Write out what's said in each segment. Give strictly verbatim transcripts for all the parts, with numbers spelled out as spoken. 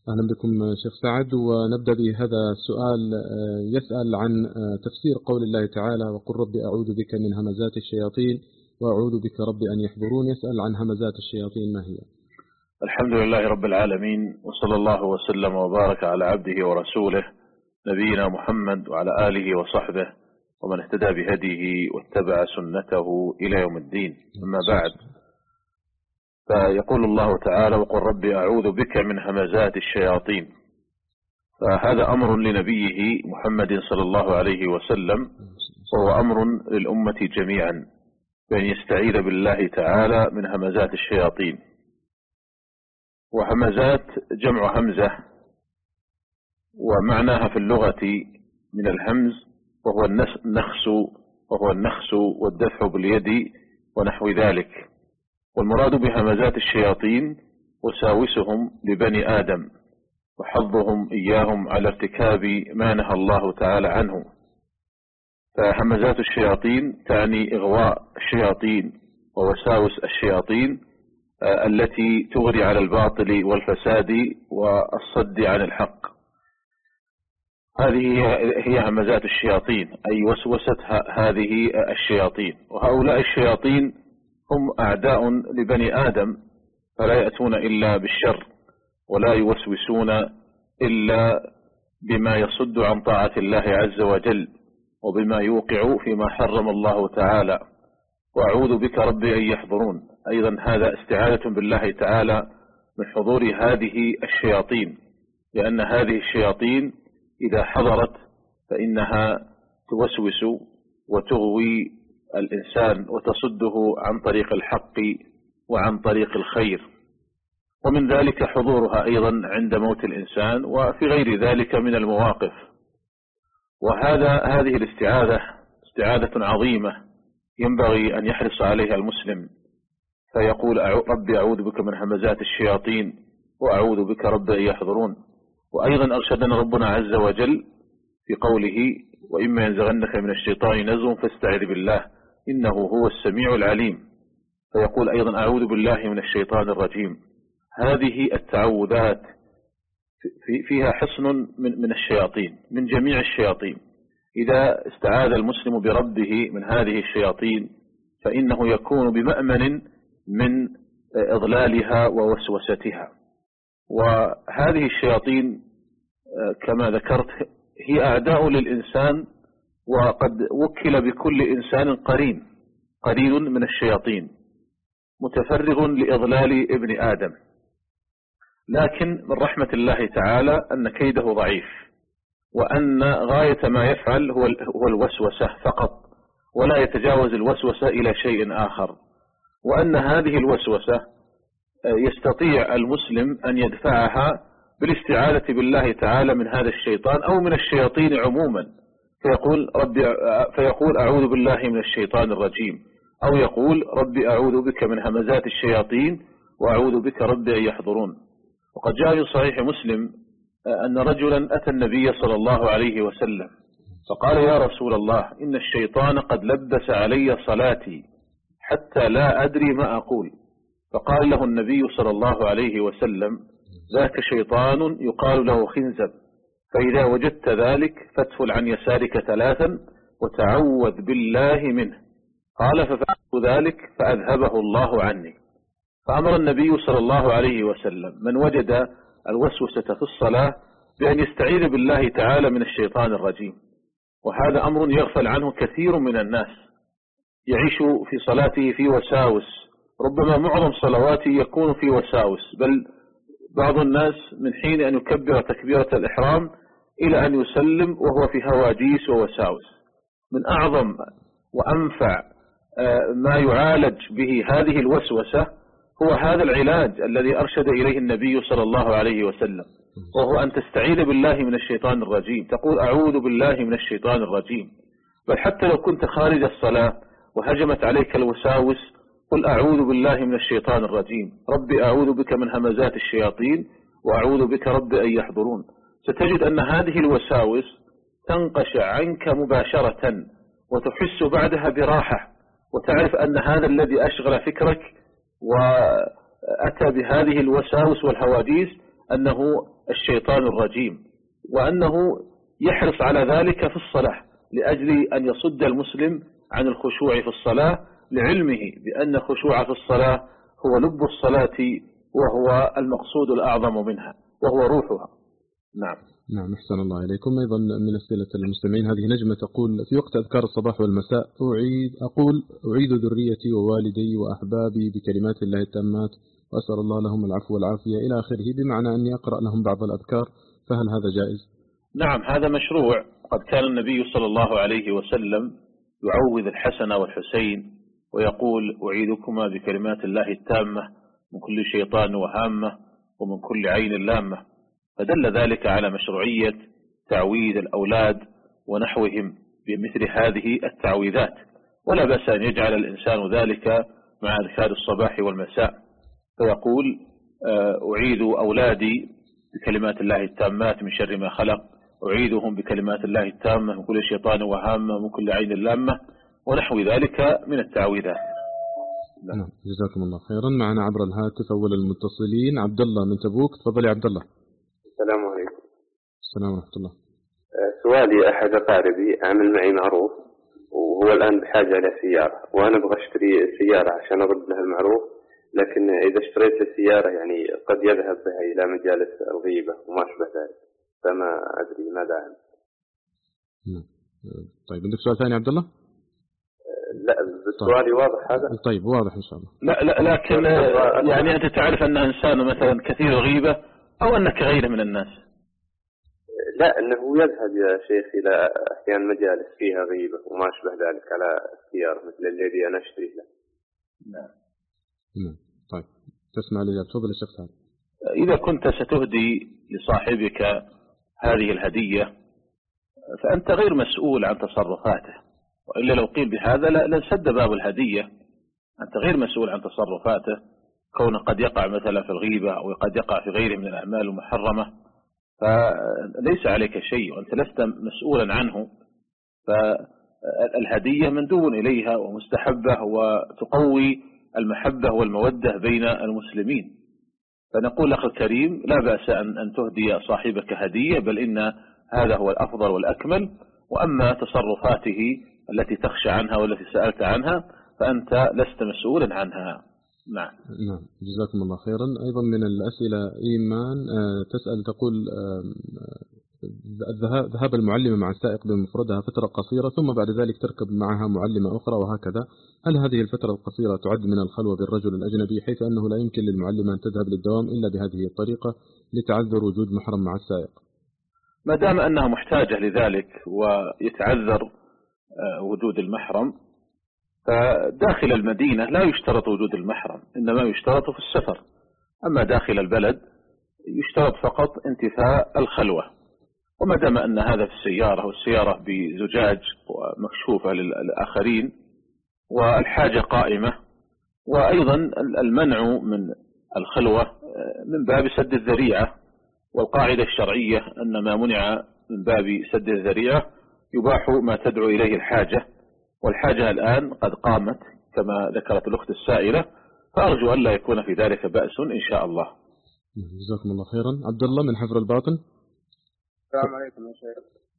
أهلا بكم شيخ سعد، ونبدأ بهذا السؤال. يسأل عن تفسير قول الله تعالى: وقل رب أعوذ بك من همزات الشياطين وأعوذ بك رب أن يحضرون. يسأل عن همزات الشياطين ما هي؟ الحمد لله رب العالمين، وصلى الله وسلم وبارك على عبده ورسوله نبينا محمد وعلى آله وصحبه ومن اهتدى بهديه واتبع سنته إلى يوم الدين. أما بعد، فيقول الله تعالى: وقل رب أعوذ بك من همزات الشياطين. فهذا أمر لنبيه محمد صلى الله عليه وسلم، وهو أمر للأمة جميعا بأن يستعيذ بالله تعالى من همزات الشياطين. وهمزات جمع همزة، ومعناها في اللغة من الهمز وهو النخس وهو النخس والدفع باليد ونحو ذلك. والمراد بهمزات الشياطين وساوسهم لبني آدم وحظهم إياهم على ارتكاب ما نهى الله تعالى عنه. فهمزات الشياطين تعني إغواء الشياطين ووساوس الشياطين التي تغري على الباطل والفساد والصد عن الحق. هذه هي همزات الشياطين، أي وسوسة هذه الشياطين. وهؤلاء الشياطين هم أعداء لبني آدم، فلا يأتون إلا بالشر، ولا يوسوسون إلا بما يصد عن طاعة الله عز وجل، وبما يوقع فيما حرم الله تعالى. وأعوذ بك ربي أن يحضرون، أيضا هذا استعاذة بالله تعالى من حضور هذه الشياطين، لأن هذه الشياطين إذا حضرت فإنها توسوس وتغوي الإنسان وتصده عن طريق الحق وعن طريق الخير. ومن ذلك حضورها أيضا عند موت الإنسان وفي غير ذلك من المواقف. وهذا هذه الاستعاذة استعاذة عظيمة ينبغي أن يحرص عليها المسلم، فيقول: ربي أعوذ بك من همزات الشياطين وأعوذ بك رب أن يحضرون. وأيضا أرشدنا ربنا عز وجل في قوله: وإما ينزغنك من الشيطان نزغ فاستعذ بالله إنه هو السميع العليم. فيقول أيضا: أعوذ بالله من الشيطان الرجيم. هذه التعوذات فيها حصن من من الشياطين، من جميع الشياطين. إذا استعاذ المسلم بربه من هذه الشياطين فإنه يكون بمأمن من إضلالها ووسوستها. وهذه الشياطين كما ذكرت هي أعداء للإنسان، وقد وكل بكل إنسان قرين قرين من الشياطين متفرغ لإضلال ابن آدم. لكن من رحمة الله تعالى أن كيده ضعيف، وأن غاية ما يفعل هو الوسوسة فقط، ولا يتجاوز الوسوسة إلى شيء آخر. وأن هذه الوسوسة يستطيع المسلم أن يدفعها بالاستعاذة بالله تعالى من هذا الشيطان أو من الشياطين عموما. فيقول ربي فيقول أعوذ بالله من الشيطان الرجيم، أو يقول ربي أعوذ بك من همزات الشياطين وأعوذ بك ربي أن يحضرون. وقد جاء في صحيح مسلم أن رجلا أتى النبي صلى الله عليه وسلم فقال: يا رسول الله، إن الشيطان قد لبس علي صلاتي حتى لا أدري ما أقول. فقال له النبي صلى الله عليه وسلم: ذاك شيطان يقال له خنزب، فإذا وجدت ذلك فادفل عن يسارك ثلاثا وتعوذ بالله منه. قال: ففعلت ذلك فأذهبه الله عني. فأمر النبي صلى الله عليه وسلم من وجد الوسوسة في الصلاة بأن يستعيذ بالله تعالى من الشيطان الرجيم. وهذا أمر يغفل عنه كثير من الناس، يعيش في صلاته في وساوس، ربما معظم صلواته يكون في وساوس، بل بعض الناس من حين أن يكبر تكبيرة الإحرام إلى أن يسلم وهو في هواجيس ووساوس. من أعظم وأنفع ما يعالج به هذه الوسوسة هو هذا العلاج الذي أرشد إليه النبي صلى الله عليه وسلم، وهو أن تستعيذ بالله من الشيطان الرجيم، تقول أعوذ بالله من الشيطان الرجيم. بل حتى لو كنت خارج الصلاة وهجمت عليك الوساوس قل أعوذ بالله من الشيطان الرجيم، ربي أعوذ بك من همزات الشياطين وأعوذ بك رب أن يحضرون. ستجد أن هذه الوساوس تنقشع عنك مباشرة، وتحس بعدها براحة، وتعرف أن هذا الذي أشغل فكرك وأتى بهذه الوساوس والهواجيس أنه الشيطان الرجيم، وأنه يحرص على ذلك في الصلاة لأجل أن يصد المسلم عن الخشوع في الصلاة، لعلمه بأن الخشوع في الصلاة هو لب الصلاة وهو المقصود الأعظم منها وهو روحها. نعم. نعم، أحسن الله إليكم. أيضا من أسئلة المستمعين هذه نجمة تقول: في وقت أذكار الصباح والمساء أعيد أقول أعيد ذريتي ووالدي وأحبابي بكلمات الله التامات وأسأل الله لهم العفو والعافية إلى آخره، بمعنى أني أقرأ لهم بعض الأذكار، فهل هذا جائز؟ نعم، هذا مشروع. قد كان النبي صلى الله عليه وسلم يعوذ الحسن والحسين ويقول: أعيدكما بكلمات الله التامة من كل شيطان وهامة ومن كل عين لامة. فدل ذلك على مشروعية تعويذ الأولاد ونحوهم بمثل هذه التعويذات، ولا بأس أن يجعل الإنسان ذلك مع أذكار الصباح والمساء، فيقول: أعيد أولادي بكلمات الله التامات من شر ما خلق، أعيدهم بكلمات الله التامة من كل شيطان وهامة ومن كل عين لامة، ونحو ذلك من التعويذات. نعم، جزاكم الله خيرا. معنا عبر الهاتف أول المتصلين عبد الله من تبوك. تفضل يا عبد الله. السلام عليكم. السلام ورحمة الله. سؤالي: أحد أقاربي عمل معي معروف وهو الآن بحاجة إلى سيارة، وأنا أبغى أشتري سيارة عشان أرد له المعروف، لكن إذا اشتريت السيارة يعني قد يذهب بها إلى مجالس الغيبة وما أشبه ذلك، فما أدري ماذا أعمل. طيب، عندك سؤال ثاني عبد الله؟ لا، سؤالي واضح هذا؟ طيب، واضح إن شاء الله. لا لا لكن يعني أنت تعرف أن إنسان مثلا كثير الغيبة أو أنك غيره من الناس؟ لا، أنه يذهب يا شيخ إلى أحيان مجالس فيها غيبة وما أشبه ذلك على السيارة مثل الذي أنا أشتري له. نعم. نعم. طيب، تسمع لي. تفضل يا شيخ سعد. إذا كنت ستهدي لصاحبك هذه الهدية فأنت غير مسؤول عن تصرفاته، وإلا لو قيل بهذا لانسد باب الهدية. أنت غير مسؤول عن تصرفاته، كونه قد يقع مثلا في الغيبة أو قد يقع في غيره من الأعمال المحرمة، فليس عليك شيء وأنت لست مسؤولا عنه. فالهدية مندوب إليها ومستحبة وتقوي المحبة والمودة بين المسلمين. فنقول أخي الكريم: لا بأس أن تهدي صاحبك هدية، بل إن هذا هو الأفضل والأكمل. وأما تصرفاته التي تخشى عنها والتي سألت عنها فأنت لست مسؤولا عنها. نعم. نعم، جزاكم الله خيرا. أيضا من الأسئلة إيمان تسأل تقول: ذهاب المعلمة مع السائق بمفردها فترة قصيرة ثم بعد ذلك تركب معها معلمة أخرى وهكذا، هل هذه الفترة القصيرة تعد من الخلوة بالرجل الأجنبي، حيث أنه لا يمكن للمعلمة أن تذهب للدوام إلا بهذه الطريقة لتعذر وجود محرم مع السائق؟ ما دام أنها محتاجة لذلك ويتعذر وجود المحرم، فداخل المدينة لا يشترط وجود المحرم، إنما يشترط في السفر. أما داخل البلد يشترط فقط انتفاء الخلوة. وما دام أن هذا في السيارة والسيارة بزجاج ومكشوفة للآخرين والحاجة قائمة، وأيضا المنع من الخلوة من باب سد الذريعة، والقاعدة الشرعية أن ما منع من باب سد الذريعة يباح ما تدعو إليه الحاجة، والحاجة الآن قد قامت كما ذكرت الأخت السائلة، فأرجو أن لا يكون في ذلك بأس إن شاء الله. جزاكم الله خيرا. عبد الله من حفر الباطن. السلام عليكم يا شيخ.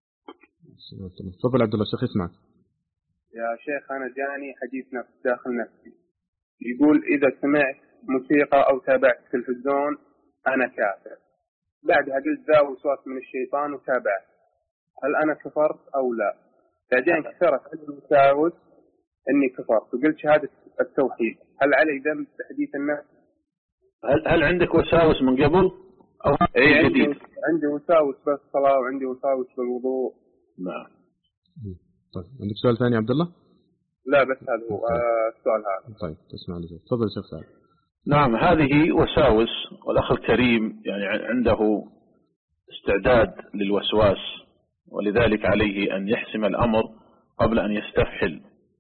تفضل عبد الله، الشيخ يسمعك. يا شيخ، أنا جاني حديث نفس داخل نفسي يقول: إذا سمعت موسيقى أو تابعت تلفزيون أنا كافر. بعدها قلت ذا وسواس من الشيطان وتابعت، هل أنا كفرت أو لا؟ بعدين كثرت عندي الوساوس إني كفرت وقلت شهادة التوحيد، هل علي ذنب بحديث النفس؟ هل هل عندك وساوس من قبل أو إيه؟ جديد؟ عندي, عندي وساوس بالصلاة وعندي وساوس بالوضوء. نعم. طيب، عندك سؤال ثاني عبد الله؟ لا، بس هذا هو السؤال هذا. طيب، تسمع لي. تفضل شيخ سعد. نعم، هذه وساوس، والأخ الكريم يعني عنده استعداد للوسواس، ولذلك عليه أن يحسم الأمر قبل أن يستفحل.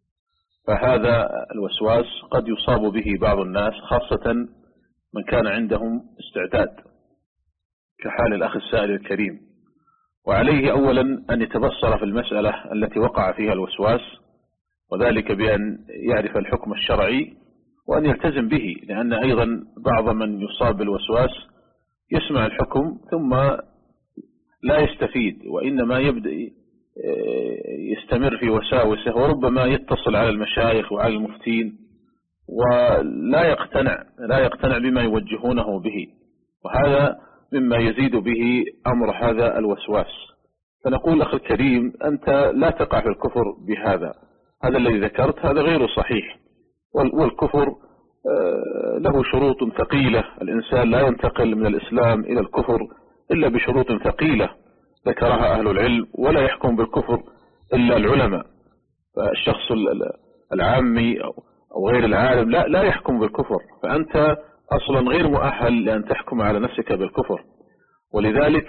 فهذا الوسواس قد يصاب به بعض الناس، خاصة من كان عندهم استعداد كحال الأخ السائل الكريم. وعليه أولا أن يتبصر في المسألة التي وقع فيها الوسواس، وذلك بأن يعرف الحكم الشرعي وأن يلتزم به، لأن أيضا بعض من يصاب بالوسواس يسمع الحكم ثم لا يستفيد، وإنما يبدأ يستمر في وساوسه، وربما يتصل على المشايخ وعلى المفتين ولا يقتنع لا يقتنع بما يوجهونه به، وهذا مما يزيد به أمر هذا الوسواس. فنقول أخي الكريم أنت لا تقع في الكفر بهذا، هذا الذي ذكرت هذا غير صحيح، والكفر له شروط ثقيلة، الإنسان لا ينتقل من الإسلام إلى الكفر إلا بشروط ثقيلة ذكرها أهل العلم، ولا يحكم بالكفر إلا العلماء. فالشخص العامي أو غير العالم لا لا يحكم بالكفر، فأنت أصلا غير مؤهل لأن تحكم على نفسك بالكفر. ولذلك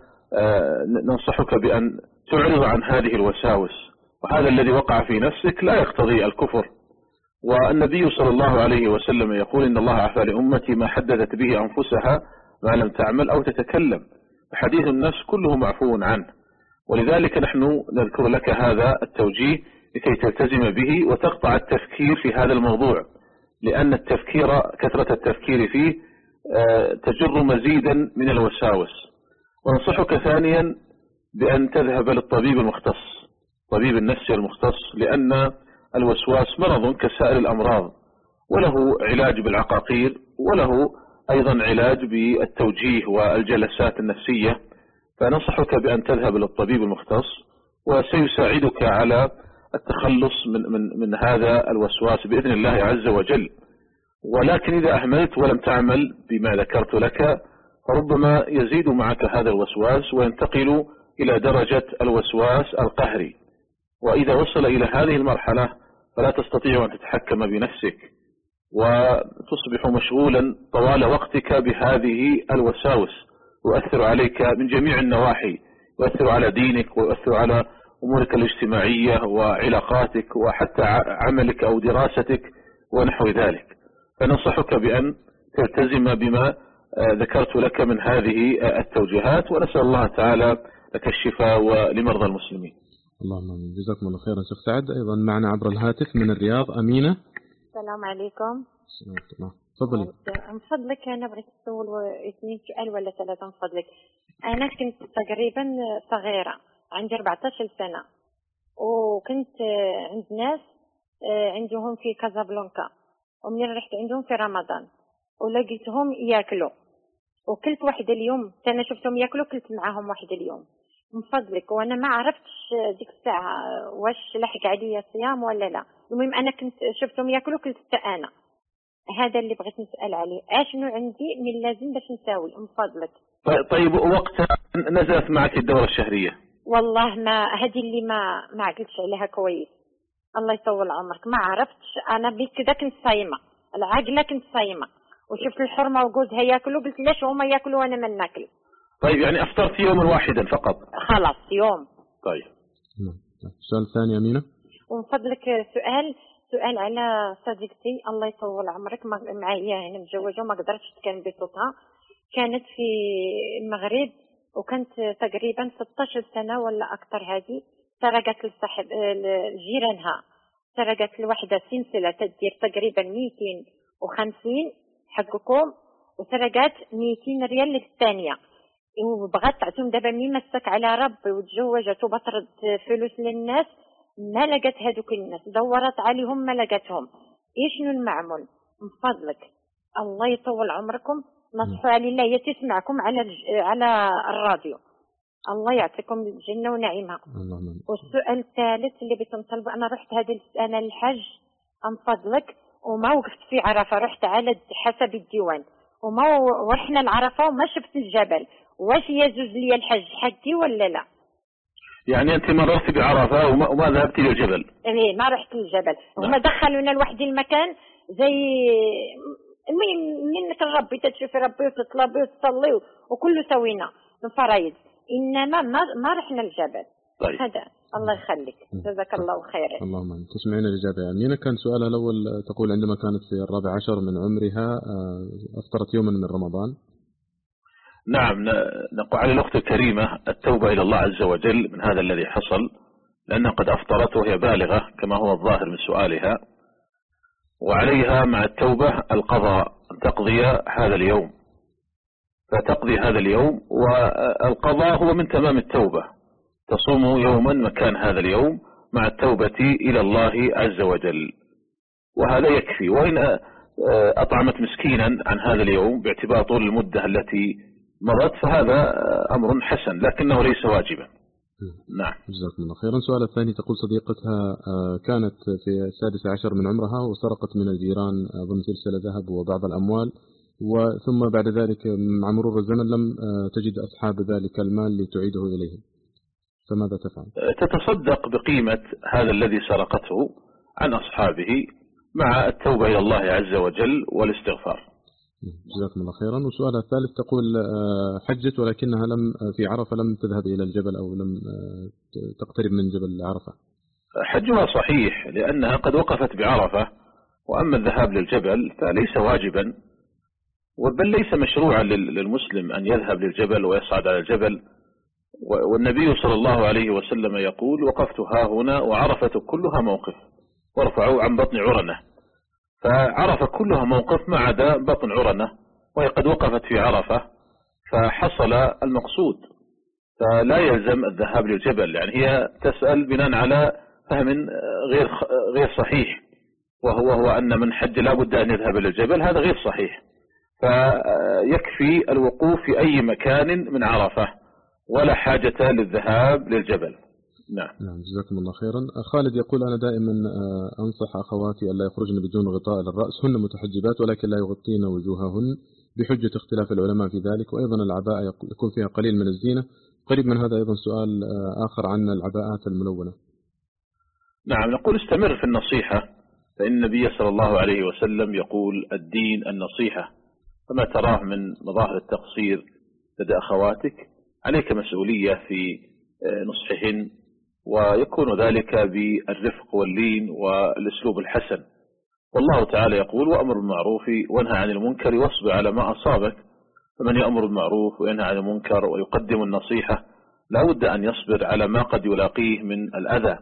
فننصحك بأن تعرض عن هذه الوساوس، وهذا الذي وقع في نفسك لا يقتضي الكفر. والنبي صلى الله عليه وسلم يقول إن الله عفى لأمتي ما حدثت به أنفسها ما لم تعمل أو تتكلم، فحديث النفس كله معفو عنه. ولذلك نحن نذكر لك هذا التوجيه لكي تلتزم به وتقطع التفكير في هذا الموضوع، لأن التفكير كثرة التفكير فيه تجر مزيدا من الوساوس. وننصحك ثانيا بأن تذهب للطبيب المختص، طبيب النفس المختص، لأن الوسواس مرض كسائر الأمراض، وله علاج بالعقاقير، وله أيضا علاج بالتوجيه والجلسات النفسية. فننصحك بأن تذهب للطبيب المختص، وسيساعدك على التخلص من, من, من هذا الوسواس بإذن الله عز وجل. ولكن إذا أهملت ولم تعمل بما ذكرت لك فربما يزيد معك هذا الوسواس وينتقل إلى درجة الوسواس القهري، وإذا وصل إلى هذه المرحلة فلا تستطيع أن تتحكم بنفسك، وتصبح مشغولا طوال وقتك بهذه الوساوس، يؤثر عليك من جميع النواحي، يؤثر على دينك ويؤثر على أمورك الاجتماعية وعلاقاتك وحتى عملك أو دراستك ونحو ذلك. فننصحك بأن تلتزم بما ذكرت لك من هذه التوجيهات، ونسأل الله تعالى لك الشفاء ولمرضى المسلمين. اللهم امين. جزاكم الله خيرا. شيخ سعد ايضا معنا عبر الهاتف من الرياض امينه. السلام عليكم. السلام. تفضلي. من فضلك انا بغيت نسول اثنين سؤال ولا ثلاثه من فضلك. انا كنت تقريبا صغيره عندي أربعطاش سنه، وكنت عند ناس عندهم في كازابلانكا، ومن رحت عندهم في رمضان ولقيتهم ياكلوا، وكلت واحد اليوم، انا شفتهم ياكلوا كلت معاهم واحد اليوم من فضلك، وانا ما عرفتش ديك الساعه واش لحق عليا صيام ولا لا. المهم انا كنت شفتهم ياكلوا كلت انا. هذا اللي بغيت نسال عليه، اشنو عندي من لازم باش نساوي من فضلك؟ طيب وقت نزلت معك الدوره الشهريه؟ والله ما هذه اللي ما ما عقلتش عليها كويس، الله يطول عمرك، ما عرفتش. انا بكذا كنت صايمه، العاقله كنت صايمه، وشفت الحرمه وجوزها ياكلوا، قلت ليش هما ياكلوا وانا ما ناكل؟ طيب يعني افطرت يوما واحدا فقط؟ خلاص يوم. طيب. السؤال الثاني امينه. ومن فضلك سؤال سؤال على صديقتي الله يطول عمرك، معايا هنا متزوجه وما قدرتش تكلم بصوتها، كانت في المغرب وكانت تقريبا ستة عشر سنه ولا اكثر. هذه سرقت لصاحب جيرانها، سرقت لوحده سلسله تدير تقريبا مئتين وخمسين حقكم، وسرقت مئتين ريال للثانيه، وبغات تعطيهم. دابا مين مسك على ربي وتزوجت وبطرد فلوس للناس، ما لقت هذوك الناس، دورت عليهم ما لقتهم. ايش المعمول من فضلك؟ الله يطول عمركم، نصحوا على الله تسمعكم على الج... على الراديو، الله يعطيكم الجنه ونعيمها. والسؤال الثالث اللي بغيت نطلب، انا رحت هذه السنه الحج من فضلك وما وقفت في عرفه، رحت على حسب الديوان وما ورحنا العرفه وما شفت الجبل، واش يجوز لي الحج حقي ولا لا؟ يعني انت مررت بعرفه وما, وما ذهبت الى الجبل؟ ايه ما رحت للجبل. هما دخلونا لواحد المكان زي المهم منك ربي تشوفي ربي وتطلبي وتصلي وكله سوينا الفرايض، انما ما ما رحنا الجبل. طيب. هذا الله يخليك، جزاك الله خيرا. اللهم امين. تسمعين الاجابه يا امينه. كان سؤالها الاول تقول عندما كانت في الرابع عشر من عمرها افطرت يوما من رمضان. نعم، نقول على الأخت الكريمة التوبة إلى الله عز وجل من هذا الذي حصل، لأنها قد أفطرت وهي بالغة كما هو الظاهر من سؤالها، وعليها مع التوبة القضاء، أن تقضي هذا اليوم. فتقضي هذا اليوم، والقضاء هو من تمام التوبة، تصوم يوما مكان هذا اليوم مع التوبة إلى الله عز وجل، وهذا يكفي. وإن أطعمت مسكينا عن هذا اليوم باعتبار طول المدة التي مضت فهذا أمر حسن، لكنه ليس واجبا. نعم. جزاكم الله خيرا. السؤال الثاني تقول صديقتها كانت في السادس عشر من عمرها وسرقت من الجيران أظن سلسلة ذهب وبعض الأموال، وثم بعد ذلك مع مرور الزمن لم تجد أصحاب ذلك المال لتعيده إليهم، فماذا تفعل؟ تتصدق بقيمة هذا الذي سرقته عن أصحابه مع التوبة إلى الله عز وجل والاستغفار. جزاكم الله خيرا. والسؤال الثالث تقول حجت ولكنها لم في عرفة لم تذهب إلى الجبل أو لم تقترب من جبل عرفة. حجها صحيح لأنها قد وقفت بعرفة، وأما الذهاب للجبل فليس واجبا، بل ليس مشروعا للمسلم أن يذهب للجبل ويصعد على الجبل. والنبي صلى الله عليه وسلم يقول وقفت ها هنا وعرفة كلها موقف وارفعوا عن بطن عرنة، فعرفة كلها موقف ما عدا بطن عرنة، وهي قد وقفت في عرفة فحصل المقصود، فلا يلزم الذهاب للجبل. يعني هي تسأل بناء على فهم غير غير صحيح، وهو هو أن من حج لا بد أن يذهب للجبل، هذا غير صحيح. فيكفي الوقوف في أي مكان من عرفة ولا حاجة للذهاب للجبل. نعم. نعم جزاكم الله خيرا. خالد يقول أنا دائما أنصح أخواتي ألا يخرجن بدون غطاء للرأس، هن متحجبات ولكن لا يغطين وجوههن بحجة اختلاف العلماء في ذلك، وأيضا العباءة يكون فيها قليل من الزينة. قريب من هذا أيضا سؤال آخر عن العباءات الملونة. نعم، نقول استمر في النصيحة، فإن النبي صلى الله عليه وسلم يقول الدين النصيحة، فما تراه من مظاهر التقصير لدى أخواتك عليك مسؤولية في نصحهن، ويكون ذلك بالرفق واللين والأسلوب الحسن. والله تعالى يقول وأمر بالمعروف وانهى عن المنكر واصبر على ما أصابك، فمن يأمر بالمعروف وينهى عن المنكر ويقدم النصيحة لا بد أن يصبر على ما قد يلاقيه من الأذى.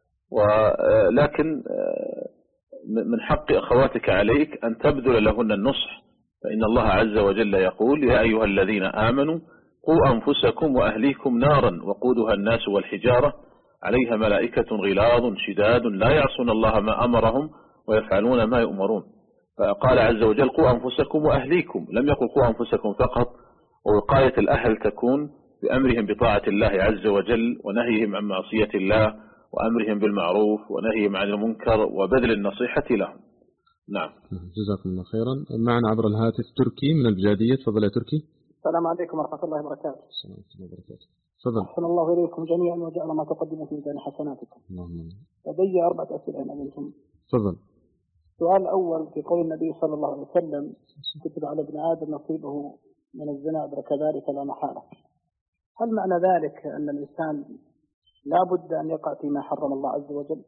ولكن من حق أخواتك عليك أن تبذل لهن النصح، فإن الله عز وجل يقول يا أيها الذين آمنوا قوا أنفسكم وأهليكم نارا وقودها الناس والحجارة عليها ملائكة غلاظ شداد لا يعصون الله ما أمرهم ويفعلون ما يؤمرون. فقال عز وجل قوا أنفسكم وأهليكم، لم يقل قوا أنفسكم فقط. ووقاية الأهل تكون بأمرهم بطاعة الله عز وجل ونهيهم عن معصية الله وأمرهم بالمعروف ونهيهم عن المنكر وبذل النصيحة لهم. نعم. جزاكم الله خيرا. معنا عبر الهاتف تركي من البجادية. تفضل يا تركي. السلام عليكم ورحمة الله وبركاته. السلام عليكم ورحمة الله وبركاته. تفضل. أحسن الله إليكم جميعا وجعل ما تقدموا في ميزان حسناتكم. اللهم. لدي أربعة أسئلة أمامكم. تفضل. السؤال الأول في قول النبي صلى الله عليه وسلم كتب على ابن آدم نصيبه من الزنا أدرك ذلك لا محالة، هل معنى ذلك أن الإنسان لا بد أن يقع فيما حرم الله عز وجل؟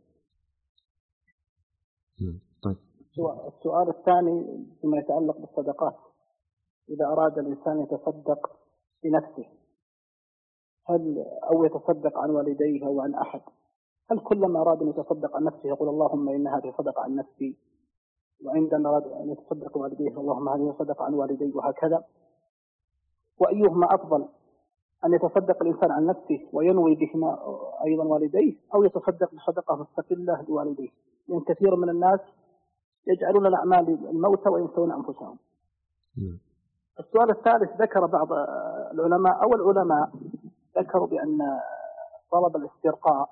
طيب. السؤال الثاني فيما يتعلق بالصدقات، إذا أراد الإنسان يتصدق بنفسه هل أو يتصدق عن والديه أو عن أحد، هل كلما أراد أن يتصدق عن نفسه يقول اللهم إن هذه صدقة عن نفسي، وعندما أراد أن يتصدق والديه اللهم هذه صدقة عن والدي، وهكذا؟ وأيهما أفضل، أن يتصدق الإنسان عن نفسه وينوي بهما أيضا والديه، أو يتصدق بصدقة مستقلة لوالديه؟ لأن كثير من الناس يجعلون الأعمال الموتى وينسون أنفسهم. السؤال الثالث، ذكر بعض العلماء أو العلماء ذكروا بأن طلب الاسترقاء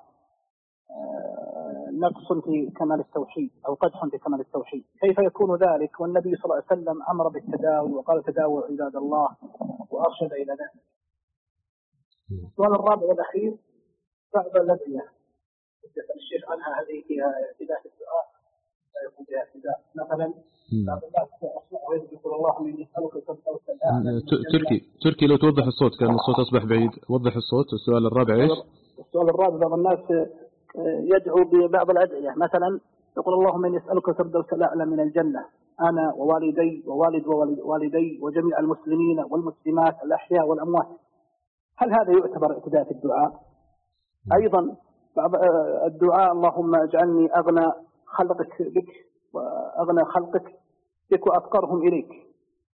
نقص في كمال التوحيد أو قدح في كمال التوحيد، كيف يكون ذلك والنبي صلى الله عليه وسلم أمر بالتداوي وقال تداووا عباد الله وأرشد إلى ذلك؟ السؤال الرابع والأخير، بعض الأدعية الشيخ عنها هذه فيها اعتداء في الدعاء لا يكون فيها اعتداء، مثلا بعض الناس أصبحوا يقول اللهم إني أسألك تركي تركي لو توضح الصوت، كان الصوت أصبح بعيد، وضح الصوت. السؤال الرابع إيش؟ السؤال الرابع، بعض الناس يدعو ببعض الأدعية، مثلا يقول اللهم إني أسألك الفردوس الأعلى من الجنة أنا ووالدي ووالد ووالدي وجميع المسلمين والمسلمات الأحياء والأموات، هل هذا يعتبر اعتداء في الدعاء؟ أيضا بعض الدعاء اللهم اجعلني أغنى خلقك بك وأغنى خلقك بك وأفقرهم إليك،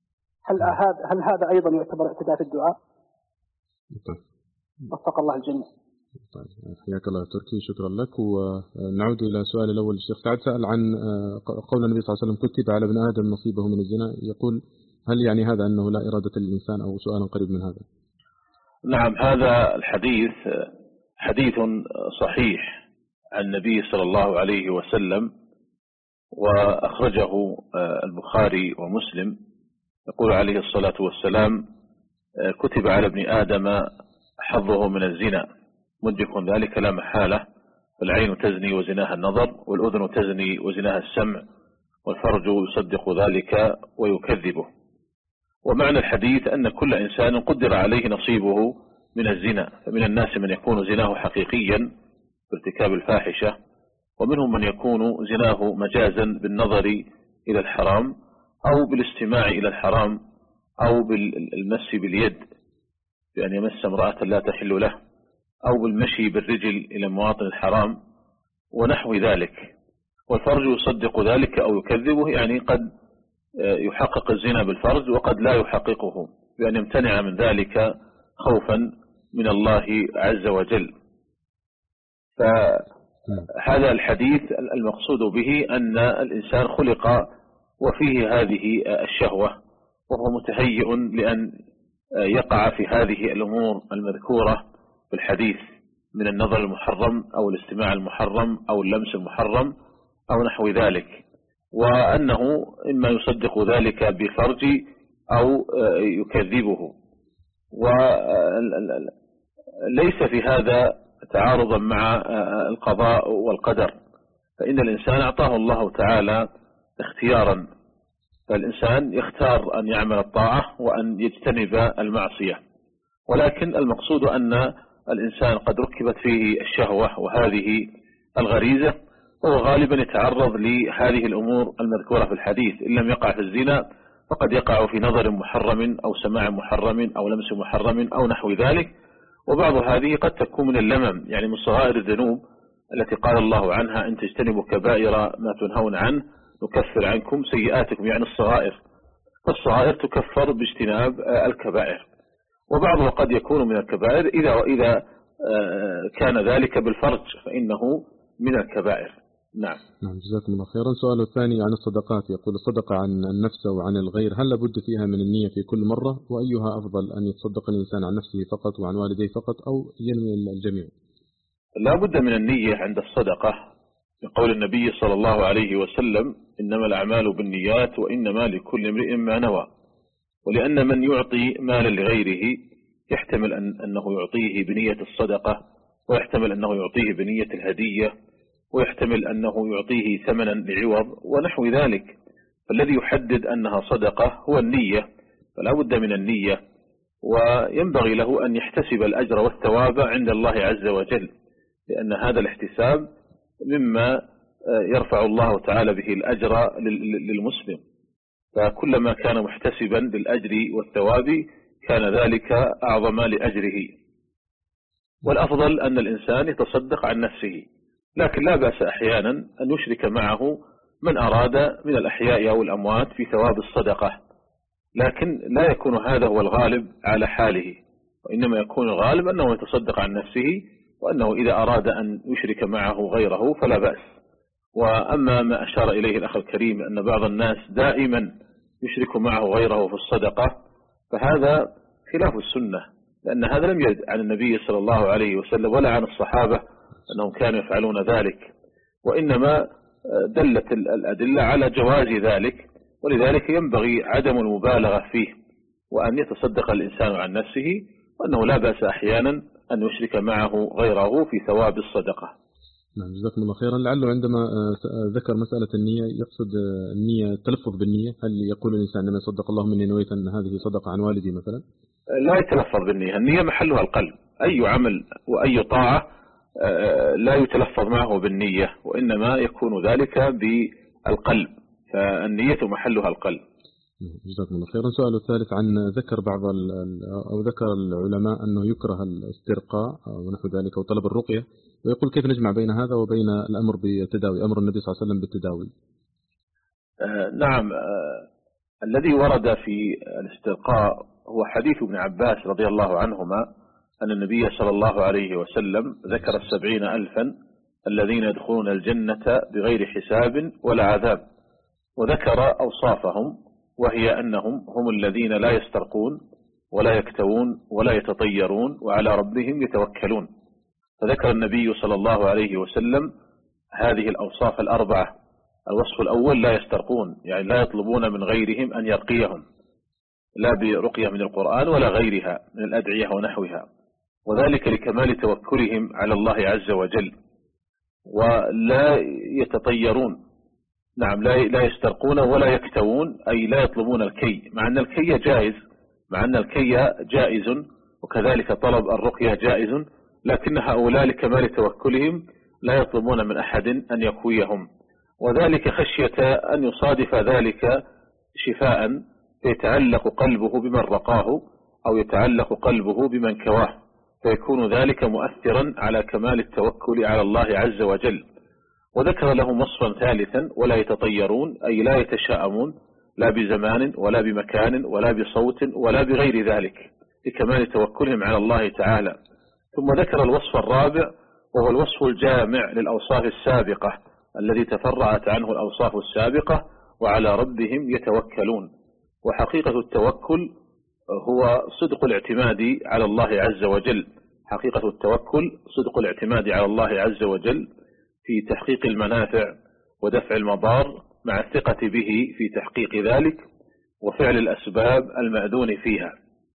هل هذا هل هذا أيضا يعتبر اعتداء في الدعاء؟ طيب. وفق الله الجميع. طيب حياك الله تركي، شكرا لك. ونعود إلى سؤال الأول. الشيخ سعد سأل عن قول النبي صلى الله عليه وسلم كتب على ابن آدم نصيبه من الزنا، يقول هل يعني هذا أنه لا إرادة للإنسان أو سؤال قريب من هذا؟ نعم، هذا الحديث حديث صحيح عن النبي صلى الله عليه وسلم، وأخرجه البخاري ومسلم. يقول عليه الصلاة والسلام كتب على ابن آدم حظه من الزنا مدرك ذلك لا محالة، فالعين تزني وزناها النظر، والأذن تزني وزناها السمع، والفرج يصدق ذلك ويكذبه. ومعنى الحديث أن كل إنسان قدر عليه نصيبه من الزنا، فمن الناس من يكون زناه حقيقيا بارتكاب الفاحشة، ومنهم من يكون زناه مجازا بالنظر إلى الحرام أو بالاستماع إلى الحرام أو بالمس باليد بأن يمس امرأة لا تحل له، أو بالمشي بالرجل إلى مواطن الحرام ونحو ذلك. والفرج يصدق ذلك أو يكذبه، يعني قد يحقق الزنا بالفرج وقد لا يحققه بأن يمتنع من ذلك خوفا من الله عز وجل. فهذا الحديث المقصود به أن الإنسان خلق وفيه هذه الشهوة، وهو متهيئ لأن يقع في هذه الأمور المذكورة في الحديث من النظر المحرم أو الاستماع المحرم أو اللمس المحرم أو نحو ذلك، وأنه إما يصدق ذلك بفرج أو يكذبه. وليس في هذا تعارضا مع القضاء والقدر، فإن الإنسان أعطاه الله تعالى اختيارا، فالإنسان يختار أن يعمل الطاعة وأن يجتنب المعصية، ولكن المقصود أن الإنسان قد ركبت فيه الشهوة وهذه الغريزة، وهو غالبا يتعرض لهذه الأمور المذكورة في الحديث. إن لم يقع في الزنا فقد يقع في نظر محرم أو سماع محرم أو لمس محرم أو نحو ذلك. وبعض هذه قد تكون من اللمم، يعني من صغائر الذنوب التي قال الله عنها إن تجتنبوا كبائر ما تنهون عنه نكفر عنكم سيئاتكم، يعني الصغائر، فالصغائر تكفر باجتناب الكبائر. وبعضها قد يكون من الكبائر إذا وإذا كان ذلك بالفرج فإنه من الكبائر. نعم. نعم جزاكم الله خيرا. سؤال الثاني عن الصدقات، يقول الصدقة عن النفس وعن الغير هل لابد فيها من النية في كل مرة؟ وأيها أفضل، أن يتصدق الإنسان عن نفسه فقط وعن والديه فقط أو ينوي الجميع؟ لا بد من النية عند الصدقة، لقول النبي صلى الله عليه وسلم إنما الأعمال بالنيات وإنما لكل امرئ ما نوى. ولأن من يعطي مالا لغيره يحتمل أن أنه يعطيه بنية الصدقة، ويحتمل أنه يعطيه بنية الهدية، ويحتمل أنه يعطيه ثمنا لعوض ونحو ذلك. فالذي يحدد أنها صدقة هو النية، فلا بد من النية، وينبغي له أن يحتسب الأجر والثواب عند الله عز وجل، لأن هذا الاحتساب مما يرفع الله تعالى به الأجر للمسلم. فكلما كان محتسبا للأجر والثواب كان ذلك أعظم لأجره. والأفضل أن الإنسان يتصدق عن نفسه، لكن لا بأس أحيانا أن يشرك معه من أراد من الأحياء أو الأموات في ثواب الصدقة، لكن لا يكون هذا هو الغالب على حاله، وإنما يكون الغالب أنه يتصدق عن نفسه، وأنه إذا أراد أن يشرك معه غيره فلا بأس. وأما ما أشار إليه الأخ الكريم أن بعض الناس دائما يشرك معه غيره في الصدقة، فهذا خلاف السنة، لأن هذا لم يرد عن النبي صلى الله عليه وسلم ولا عن الصحابة أنهم كانوا يفعلون ذلك، وإنما دلت الأدلة على جواز ذلك، ولذلك ينبغي عدم المبالغة فيه، وأن يتصدق الإنسان عن نفسه، وأنه لا بأس أحيانا أن يشرك معه غيره في ثواب الصدقة. نعم جزاكم الله خيرا. لعله عندما ذكر مسألة النية يقصد النية التلفظ بالنية، هل يقول الإنسان لما يصدق الله مني نويت أن هذه صدقة عن والدي مثلا؟ لا يتلفظ بالنية، النية محلها القلب، أي عمل وأي طاعة لا يتلفظ معه بالنية، وإنما يكون ذلك بالقلب، فالنية محلها القلب. جزاكم الله خيرا. سؤال الثالث عن ذكر بعض أو ذكر العلماء أنه يكره الاسترقاء ونحو ذلك أو طلب الرقية، ويقول كيف نجمع بين هذا وبين الأمر بالتداوي، أمر النبي صلى الله عليه وسلم بالتداوي؟ آه نعم، آه الذي ورد في الاسترقاء هو حديث ابن عباس رضي الله عنهما أن النبي صلى الله عليه وسلم ذكر السبعين ألفا الذين يدخلون الجنة بغير حساب ولا عذاب، وذكر أوصافهم، وهي أنهم هم الذين لا يسترقون ولا يكتوون ولا يتطيرون وعلى ربهم يتوكلون. فذكر النبي صلى الله عليه وسلم هذه الأوصاف الأربعة. الوصف الأول لا يسترقون، يعني لا يطلبون من غيرهم أن يرقيهم، لا برقية من القرآن ولا غيرها من الأدعية ونحوها، وذلك لكمال توكلهم على الله عز وجل. ولا يتطيرون، نعم لا يسترقون ولا يكتوون، أي لا يطلبون الكي، مع أن الكي جائز، مع أن الكي جائز وكذلك طلب الرقية جائز، لكن هؤلاء لكمال توكلهم لا يطلبون من أحد أن يكويهم، وذلك خشية أن يصادف ذلك شفاء فيتعلق قلبه بمن رقاه أو يتعلق قلبه بمن كواه، فيكون ذلك مؤثرا على كمال التوكل على الله عز وجل. وذكر لهم وصفا ثالثا ولا يتطيرون، أي لا يتشاءمون لا بزمان ولا بمكان ولا بصوت ولا بغير ذلك لكمال توكلهم على الله تعالى. ثم ذكر الوصف الرابع وهو الوصف الجامع للأوصاف السابقة الذي تفرعت عنه الأوصاف السابقة، وعلى ربهم يتوكلون. وحقيقة التوكل هو صدق الاعتماد على الله عز وجل، حقيقة التوكل صدق الاعتماد على الله عز وجل في تحقيق المنافع ودفع المضار، مع الثقة به في تحقيق ذلك وفعل الأسباب المأذون فيها.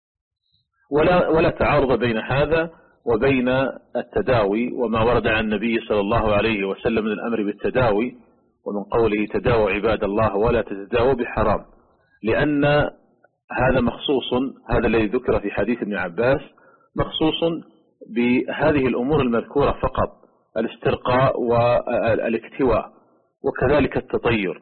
ولا, ولا تعارض بين هذا وبين التداوي وما ورد عن النبي صلى الله عليه وسلم من الأمر بالتداوي، ومن قوله تداووا عباد الله ولا تتداووا بحرام، لأن هذا مخصوص، هذا الذي ذكر في حديث ابن عباس مخصوص بهذه الأمور المذكورة فقط، الاسترقاء والاكتواء وكذلك التطير.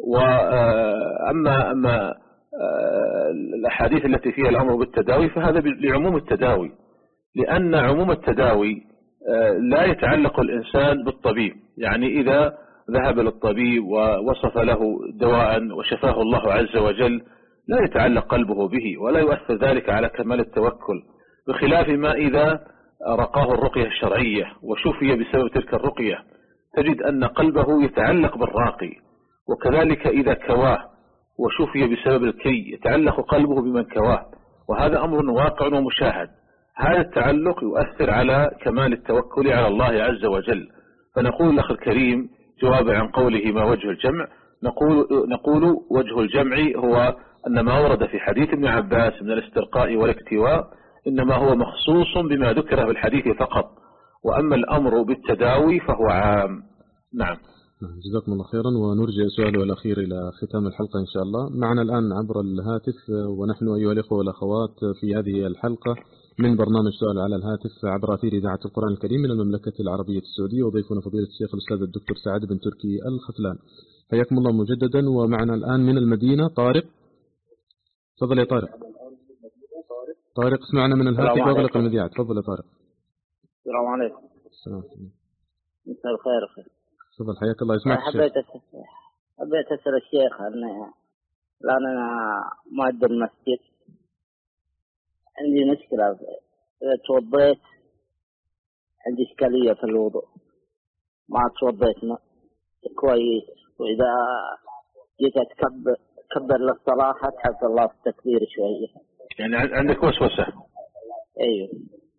وأما أما الأحاديث التي فيها الأمر بالتداوي فهذا لعموم التداوي، لأن عموم التداوي لا يتعلق الإنسان بالطبيب، يعني إذا ذهب للطبيب ووصف له دواء وشفاه الله عز وجل لا يتعلق قلبه به ولا يؤثر ذلك على كمال التوكل، بخلاف ما إذا رقاه الرقية الشرعية وشفي بسبب تلك الرقية تجد أن قلبه يتعلق بالراقي، وكذلك إذا كواه وشفي بسبب الكي يتعلق قلبه بمن كواه، وهذا أمر واقع ومشاهد. هذا التعلق يؤثر على كمال التوكل على الله عز وجل. فنقول الأخ الكريم جوابا عن قوله ما وجه الجمع، نقول, نقول وجه الجمع هو أن ما ورد في حديث ابن عباس من الاسترقاء والاكتواء إنما هو مخصوص بما ذكر في الحديث فقط، وأما الأمر بالتداوي فهو عام. نعم. جزاكم الله خيرا، ونرجع سؤاله الأخير إلى ختام الحلقة إن شاء الله. معنا الآن عبر الهاتف، ونحن أيها الإخوة والأخوات في هذه الحلقة من برنامج سؤال على الهاتف عبر أثير إذاعة القرآن الكريم من المملكة العربية السعودية، وضيفنا فضيلة الشيخ الأستاذ الدكتور سعد بن تركي الخفلان. حياكم الله مجددا. ومعنا الآن من المدينة طارق. تفضل يا طارق. طارق اسمعنا من الهاتف واغلق المذياع. تفضل يا طارق. السلام عليكم. السلام. مساء الخير أخي. تفضل حياك الله. يسمعك الشيخ. حبيت حبيت أسأل الشيخ أن الآن أنا مؤذن المسجد، عندي مشكلة إذا توضيت عندي إشكالية في الوضوء، ما توضيت كويس، وإذا جيت أتكبر كبر للصلاة أتحف الله في التكبير شوية. يعني عندك وسوسة؟ أيوه.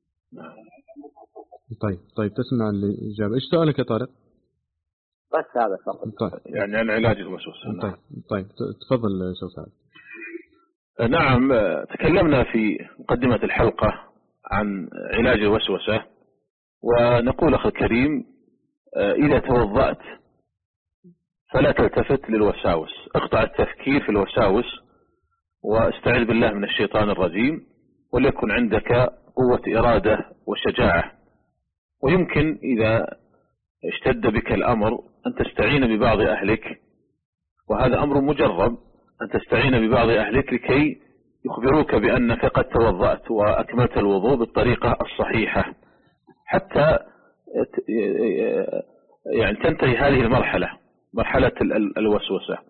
طيب طيب تسمع الإجابة. إيش سؤالك يا طارق؟ بس هذا فقط. طيب. يعني عن علاج الوسوسة. طيب طيب تفضل شيخ سعد. نعم، تكلمنا في مقدمة الحلقة عن علاج الوسوسة، ونقول أخي الكريم إذا توضأت فلا تلتفت للوساوس، اقطع التفكير في الوساوس واستعذ بالله من الشيطان الرجيم، وليكن عندك قوة إرادة وشجاعة. ويمكن إذا اشتد بك الأمر أن تستعين ببعض أهلك، وهذا أمر مجرب، أن تستعين ببعض أهلك لكي يخبروك بأنك قد توضأت وأكملت الوضوء بالطريقة الصحيحة، حتى يعني تنتهي هذه المرحلة، مرحلة الوسوسة.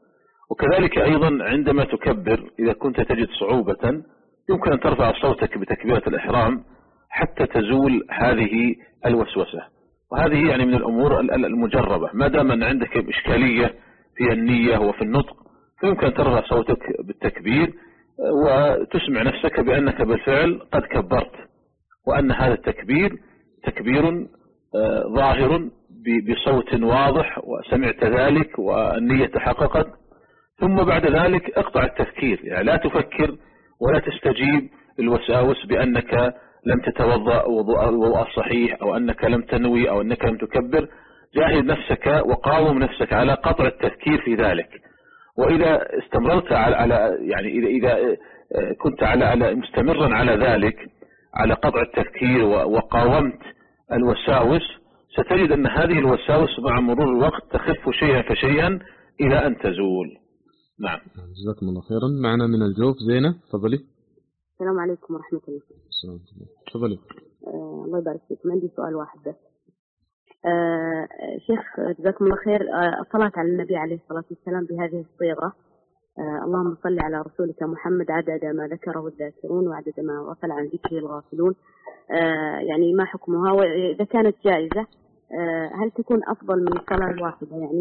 وكذلك أيضا عندما تكبر إذا كنت تجد صعوبة يمكن أن ترفع صوتك بتكبيرة الإحرام حتى تزول هذه الوسوسة. وهذه يعني من الأمور المجربة. ما دام أن عندك إشكالية في النية وفي النطق فيمكن أن ترفع صوتك بالتكبير وتسمع نفسك بأنك بالفعل قد كبرت، وأن هذا التكبير تكبير ظاهر بصوت واضح وسمعت ذلك والنية تحققت. ثم بعد ذلك اقطع التفكير، يعني لا تفكر ولا تستجيب الوساوس بأنك لم تتوضأ وضوء الوضوء الصحيح أو أنك لم تنوي أو أنك لم تكبر. جاهد نفسك وقاوم نفسك على قطع التفكير في ذلك. وإذا استمررت على, على يعني إذا إذا كنت على على مستمرا على ذلك، على قطع التفكير وقاومت الوساوس، ستجد أن هذه الوساوس مع مرور الوقت تخف شيئا فشيئا إلى أن تزول. نعم. جزاكم الله خيرا. معنا من الجوف زينة، تفضلي. السلام عليكم ورحمة الله. السلام عليكم. تفضلي. آه الله يبارك فيكم. عندي سؤال واحد بس. آه شيخ جزاكم الله خير. آه الصلاة على النبي عليه الصلاة والسلام بهذه الصيغة: آه اللهم صل على رسولك محمد عدد ما ذكره الذاكرون وعدد ما غفل عن ذكره الغافلون، آه يعني ما حكمها؟ وإذا كانت جائزة آه هل تكون أفضل من الصلاة الواحدة يعني؟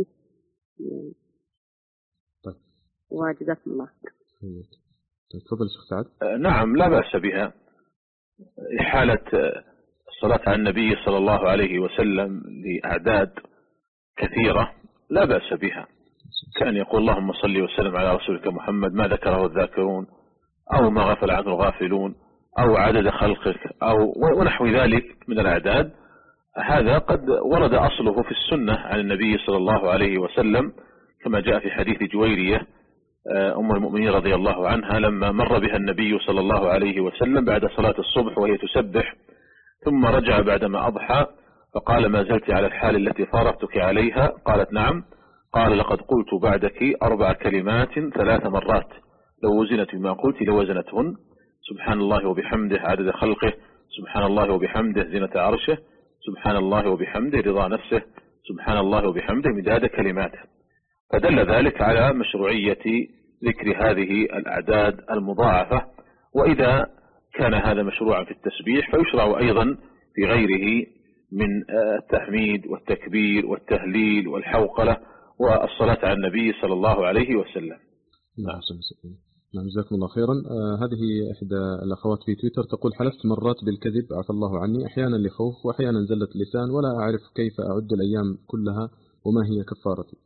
طيب. وجزاكم الله خير. تفضل شيخ سعد. نعم، لا بأس بها. حالة الصلاة على النبي صلى الله عليه وسلم لأعداد كثيرة لا بأس بها. كان يقول اللهم صل وسلم على رسولك محمد ما ذكره الذاكرون أو ما غفل عنه الغافلون أو عدد خلقك أو ونحو ذلك من الأعداد. هذا قد ورد أصله في السنة عن النبي صلى الله عليه وسلم كما جاء في حديث جويرية أم المؤمنين رضي الله عنها لما مر بها النبي صلى الله عليه وسلم بعد صلاة الصبح وهي تسبح، ثم رجع بعدما أضحى فقال ما زلت على الحال التي فارقتك عليها؟ قالت نعم. قال لقد قلت بعدك أربع كلمات ثلاث مرات لو وزنت بما قلت لوزنتهن: سبحان الله وبحمده عدد خلقه، سبحان الله وبحمده زينة عرشه، سبحان الله وبحمده رضا نفسه، سبحان الله وبحمده مداد كلماته. فدل ذلك على مشروعية ذكر هذه الأعداد المضاعفة. وإذا كان هذا مشروعا في التسبيح فيشرع أيضا في غيره من التحميد والتكبير والتهليل والحوقلة والصلاة على النبي صلى الله عليه وسلم. نعم جزاكم الله خيرا. آه هذه إحدى الأخوات في تويتر تقول: حلفت مرات بالكذب عفى الله عني، أحيانا لخوف وأحيانا زلة اللسان، ولا أعرف كيف أعد الأيام كلها وما هي كفارتي.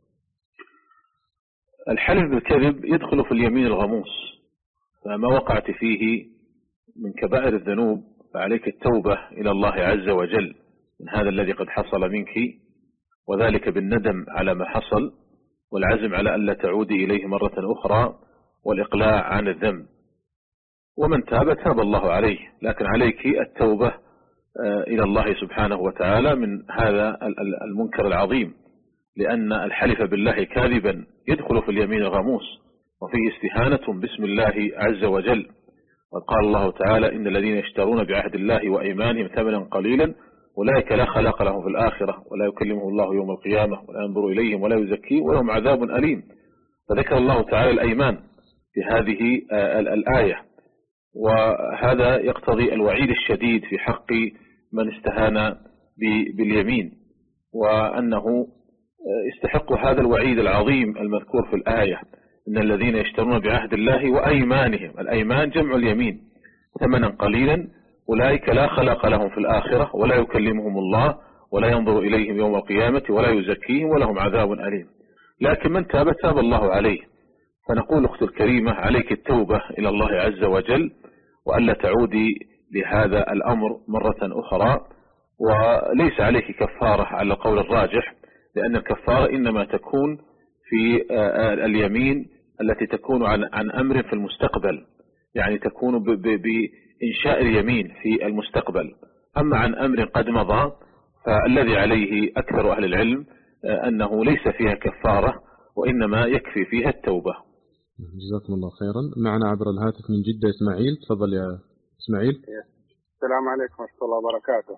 الحلف بالكذب يدخل في اليمين الغموس، فما وقعت فيه من كبائر الذنوب فعليك التوبة إلى الله عز وجل من هذا الذي قد حصل منك، وذلك بالندم على ما حصل والعزم على ألا تعودي إليه مرة أخرى والإقلاع عن الذنب. ومن تاب تاب الله عليه، لكن عليك التوبة إلى الله سبحانه وتعالى من هذا المنكر العظيم، لأن الحلف بالله كاذبا يدخل في اليمين الغموس وفيه استهانة باسم الله عز وجل. وقال الله تعالى: إن الذين يشترون بعهد الله وأيمانهم ثمنا قليلا أولئك لا خلاق لهم في الآخرة ولا يكلمهم الله يوم القيامة ولا ينظر إليهم ولا يزكيهم ولهم عذاب أليم. فذكر الله تعالى الأيمان في هذه الآية، وهذا يقتضي الوعيد الشديد في حق من استهان باليمين، وأنه يستحق هذا الوعيد العظيم المذكور في الآية: إن الذين يشترون بعهد الله وأيمانهم، الأيمان جمع اليمين، ثمنا قليلا أولئك لا خلق لهم في الآخرة ولا يكلمهم الله ولا ينظر إليهم يوم القيامة ولا يزكيهم ولهم عذاب أليم. لكن من تاب تاب الله عليه. فنقول أختي الكريمة عليك التوبة إلى الله عز وجل وألا تعودي لهذا الأمر مرة أخرى، وليس عليك كفارة على القول الراجح، لأن الكفارة إنما تكون في اليمين التي تكون عن عن أمر في المستقبل، يعني تكون بإنشاء اليمين في المستقبل. أما عن أمر قد مضى فالذي عليه أكثر أهل العلم أنه ليس فيها كفارة وإنما يكفي فيها التوبة. جزاكم الله خيرا. معنا عبر الهاتف من جدة إسماعيل، تفضل يا إسماعيل. السلام عليكم ورحمة الله وبركاته.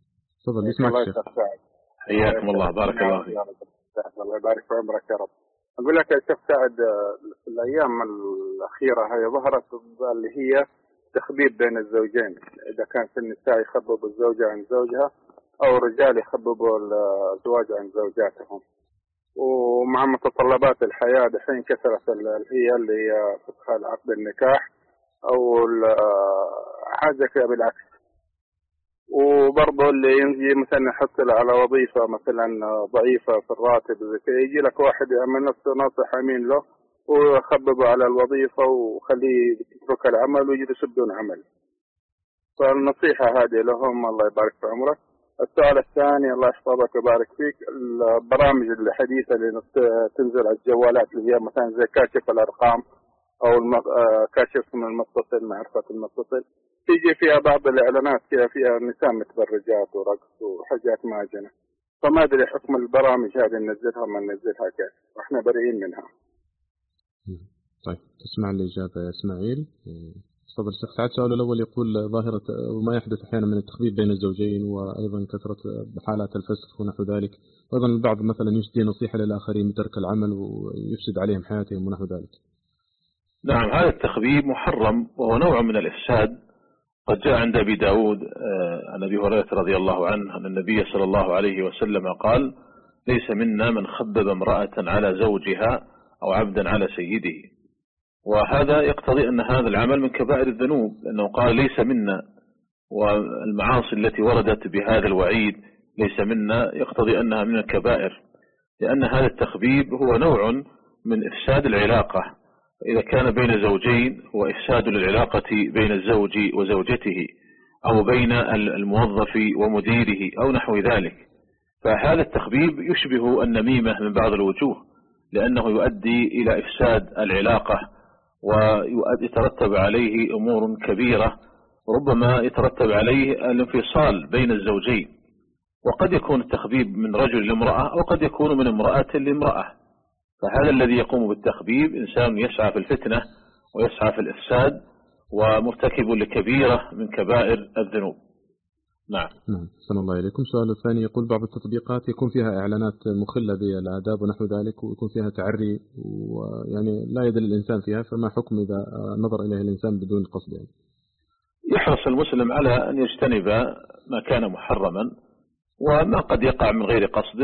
تفضل اسمعك. حياكم الله، بارك الله فيك. الله يبارك في عمرك يا رب. أقول لك يا شيخ سعد، في الأيام الأخيرة هي ظهرت اللي هي تخبيب بين الزوجين، إذا كانت النساء يخببوا الزوجة عن زوجها أو الرجال يخببوا الزواج عن زوجاتهم. ومع متطلبات الحياة دحين كثرت هي اللي تدخل عقد النكاح أو حاجة كده بالعكس. وبرضه اللي يجي مثلا يحصل على وظيفة مثلا ضعيفة في الراتب زي كده، يجي لك واحد يعمل نفسه ناصح أمين له ويخببه على الوظيفة وخليه يترك العمل ويجلس بدون عمل. فالنصيحة هذه لهم، الله يبارك في عمرك. السؤال الثاني الله يحفظك ويبارك فيك، البرامج الحديثة اللي تنزل على الجوالات اللي هي مثلا زي كاشف الأرقام أو كاشف من المتصل، معرفة المتصل، تيجي فيها بعض الإعلانات كذا فيها نساء متبرجات ورقص وحاجات معجنة. فما أدري حكم البرامج هذه ننزلها ما ننزلها كيف، وإحنا بريئين منها. طيب تسمع الإجابة يا إسماعيل. تفضل شيخ سعد. سؤال الأول يقول ظاهرة وما يحدث أحيانا من التخبيب بين الزوجين، وأيضا كثرة حالات الفسخ ونحو ذلك، وأيضا البعض مثلا يسدي نصيحة للآخرين بترك العمل ويفسد عليهم حياتهم ونحو ذلك. نعم، هذا التخبيب محرم وهو نوع من الإفساد. قد جاء عند أبي داود عن أبي هريرة رضي الله عنه أن النبي صلى الله عليه وسلم قال: ليس منا من خبب امرأة على زوجها أو عبدا على سيده. وهذا يقتضي أن هذا العمل من كبائر الذنوب، لأنه قال ليس منا، والمعاصي التي وردت بهذا الوعيد ليس منا يقتضي أنها من الكبائر، لأن هذا التخبيب هو نوع من إفساد العلاقة. إذا كان بين زوجين هو إفساد للعلاقة بين الزوج وزوجته أو بين الموظف ومديره أو نحو ذلك. فهذا التخبيب يشبه النميمة من بعض الوجوه، لأنه يؤدي إلى إفساد العلاقة ويترتب عليه أمور كبيرة، ربما يترتب عليه الانفصال بين الزوجين. وقد يكون التخبيب من رجل لامرأة أو قد يكون من امرأة لامرأة. فهذا الذي يقوم بالتخبيب إنسان يسعى في الفتنة ويسعى في الإفساد ومرتكب لكبيرة من كبائر الذنوب. نعم. نعم، صلى الله عليكم. سؤال الثاني يقول بعض التطبيقات يكون فيها إعلانات مخلة بالآداب ونحو ذلك، ويكون فيها تعري ويعني لا يدل الإنسان فيها، فما حكم إذا نظر إليه الإنسان بدون قصد؟ يعني يحرص المسلم على أن يجتنب ما كان محرما، وما قد يقع من غير قصد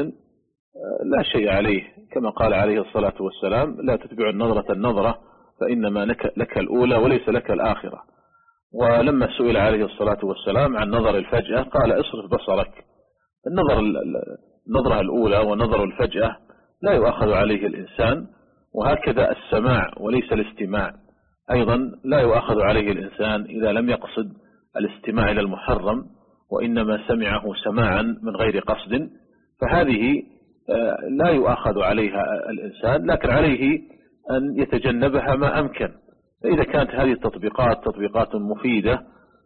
لا شيء عليه، كما قال عليه الصلاة والسلام: لا تتبع النظرة النظرة فإنما لك الأولى وليس لك الآخرة. ولما سئل عليه الصلاة والسلام عن نظر الفجأة قال: اصرف بصرك. النظر النظرة الأولى ونظر الفجأة لا يؤخذ عليه الإنسان، وهكذا السماع وليس الاستماع أيضا لا يؤخذ عليه الإنسان إذا لم يقصد الاستماع إلى المحرم، وإنما سمعه سماعا من غير قصد، فهذه لا يؤخذ عليها الإنسان، لكن عليه أن يتجنبها ما أمكن. فإذا كانت هذه التطبيقات تطبيقات مفيدة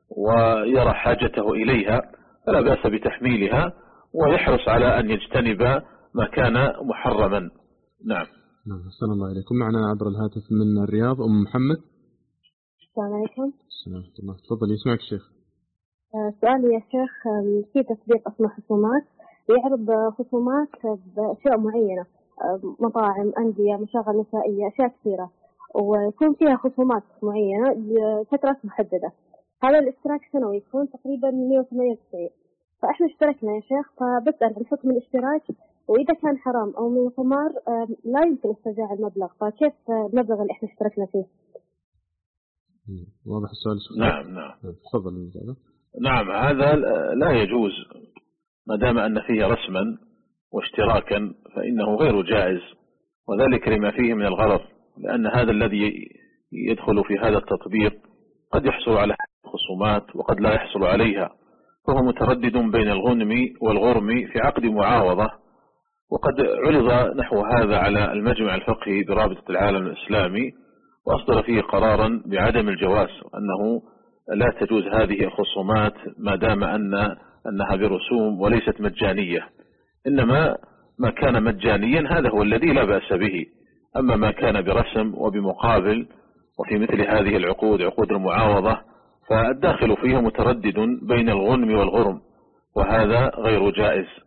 ويرى حاجته إليها فلا بأس بتحميلها، ويحرص على أن يجتنب ما كان محرما. نعم. نعم، صلى الله عليكم. معنا عبر الهاتف من الرياض أم محمد. السلام عليكم. السلام عليكم. تفضل، يسمعك الشيخ. سؤالي يا شيخ، في تطبيق اسمه خصومات يعرض خصومات بأشياء معينة، مطاعم، أندية، مشاغل نسائية، أشياء كثيرة، ويكون فيها خصومات معينة لفترات محددة. هذا الاشتراك سنوي يكون تقريبا مئة وثمانية وتسعين. فإحنا اشتركنا يا شيخ، فبسأل عن حكم الاشتراك، وإذا كان حرام أو من القمار لا يمكن استرجاع المبلغ، فكيف المبلغ اللي إحنا اشتركنا فيه؟ واضح السؤال. نعم نعم. تفضل. نعم، هذا لا يجوز ما دام أن فيه رسما واشتراكا، فإنه غير جائز، وذلك لما فيه من الغرض، لأن هذا الذي يدخل في هذا التطبيق قد يحصل على خصومات وقد لا يحصل عليها، فهو متردد بين الغنم والغرم في عقد معاوضة. وقد عرض نحو هذا على المجمع الفقهي برابطة العالم الإسلامي، وأصدر فيه قرارا بعدم الجواز، أنه لا تجوز هذه الخصومات ما دام أن أنها برسوم وليست مجانية، إنما ما كان مجانيا هذا هو الذي لا بأس به. أما ما كان برسم وبمقابل وفي مثل هذه العقود عقود المعاوضة فالداخل فيه متردد بين الغنم والغرم، وهذا غير جائز.